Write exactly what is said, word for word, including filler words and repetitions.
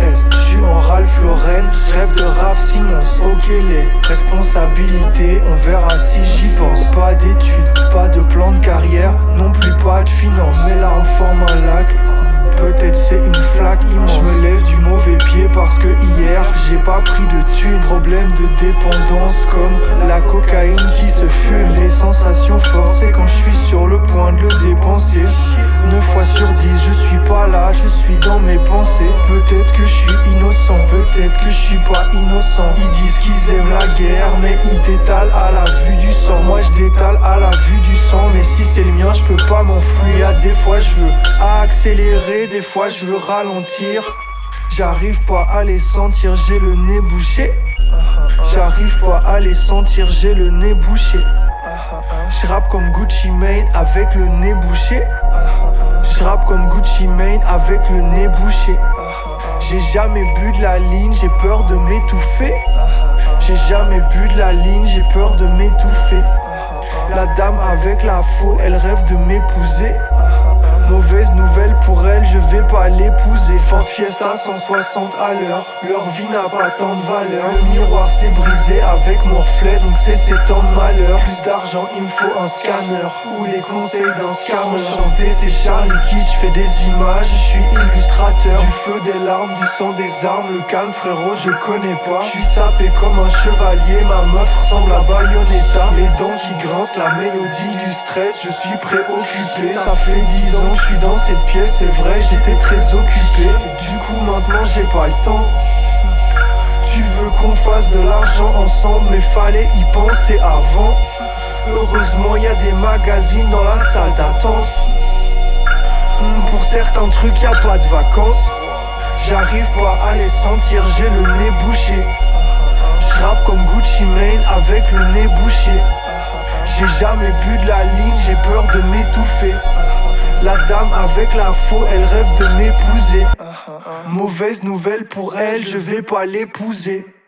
stresse. J'suis en Ralph Lauren, j'rêve de Raph Simons. Ok les responsabilités, on verra si j'y pense. Pas d'études, pas de plan de carrière, non plus pas de finances. Mes larmes forment un lac, peut-être c'est une flaque immense. J'me lève du mauvais pied parce que hier j'ai pas pris de thunes. Problème de dépendance comme la cocaïne qui se fume. Les sensations fortes c'est quand je suis sur le point de le dépenser. neuf fois sur dix je suis pas là, je suis dans mes pensées. Peut-être que je suis innocent, peut-être que je suis pas innocent. Ils disent qu'ils aiment la guerre mais ils détalent à la vue du sang. Moi je détale à la vue du sang, mais si c'est le mien je peux pas m'enfuir. Des fois je veux accélérer, des fois je veux ralentir. J'arrive pas à les sentir, j'ai le nez bouché. J'arrive pas à les sentir, j'ai le nez bouché. J'rappe comme Gucci Mane avec le nez bouché. J'rappe comme Gucci Mane avec le nez bouché. J'ai jamais bu de la ligne, j'ai peur de m'étouffer. J'ai jamais bu de la ligne, j'ai peur de m'étouffer. La dame avec la faux, elle rêve de m'épouser. Mauvaise nouvelle pour elle, je vais pas l'épouser. Ford Fiesta cent soixante à l'heure, leur vie n'a pas tant de valeur. Le miroir s'est brisé avec mon reflet, donc c'est sept ans de malheur. Plus d'argent, il me faut un scanner ou les conseils d'un scammer. Chanter c'est Charlie Kitsch, fais des images, je suis illustrateur. Du feu, des larmes, du sang, des armes, le calme frérot je connais pas. Je suis sapé comme un chevalier, ma meuf ressemble à Bayonetta. Les dents qui grincent, la mélodie du stress, je suis préoccupé. Ça fait dix ans je suis dans cette pièce, c'est vrai j'étais très occupé. Du coup maintenant j'ai pas le temps. Tu veux qu'on fasse de l'argent ensemble, mais fallait y penser avant. Heureusement y a des magazines dans la salle d'attente. Pour certains trucs y a pas de vacances. J'arrive pas à les sentir, j'ai le nez bouché. J'rappe comme Gucci Mane avec le nez bouché. J'ai jamais bu de la ligne, j'ai peur de m'étouffer. La dame avec la faux, elle rêve de m'épouser. Mauvaise nouvelle pour elle, je vais pas l'épouser.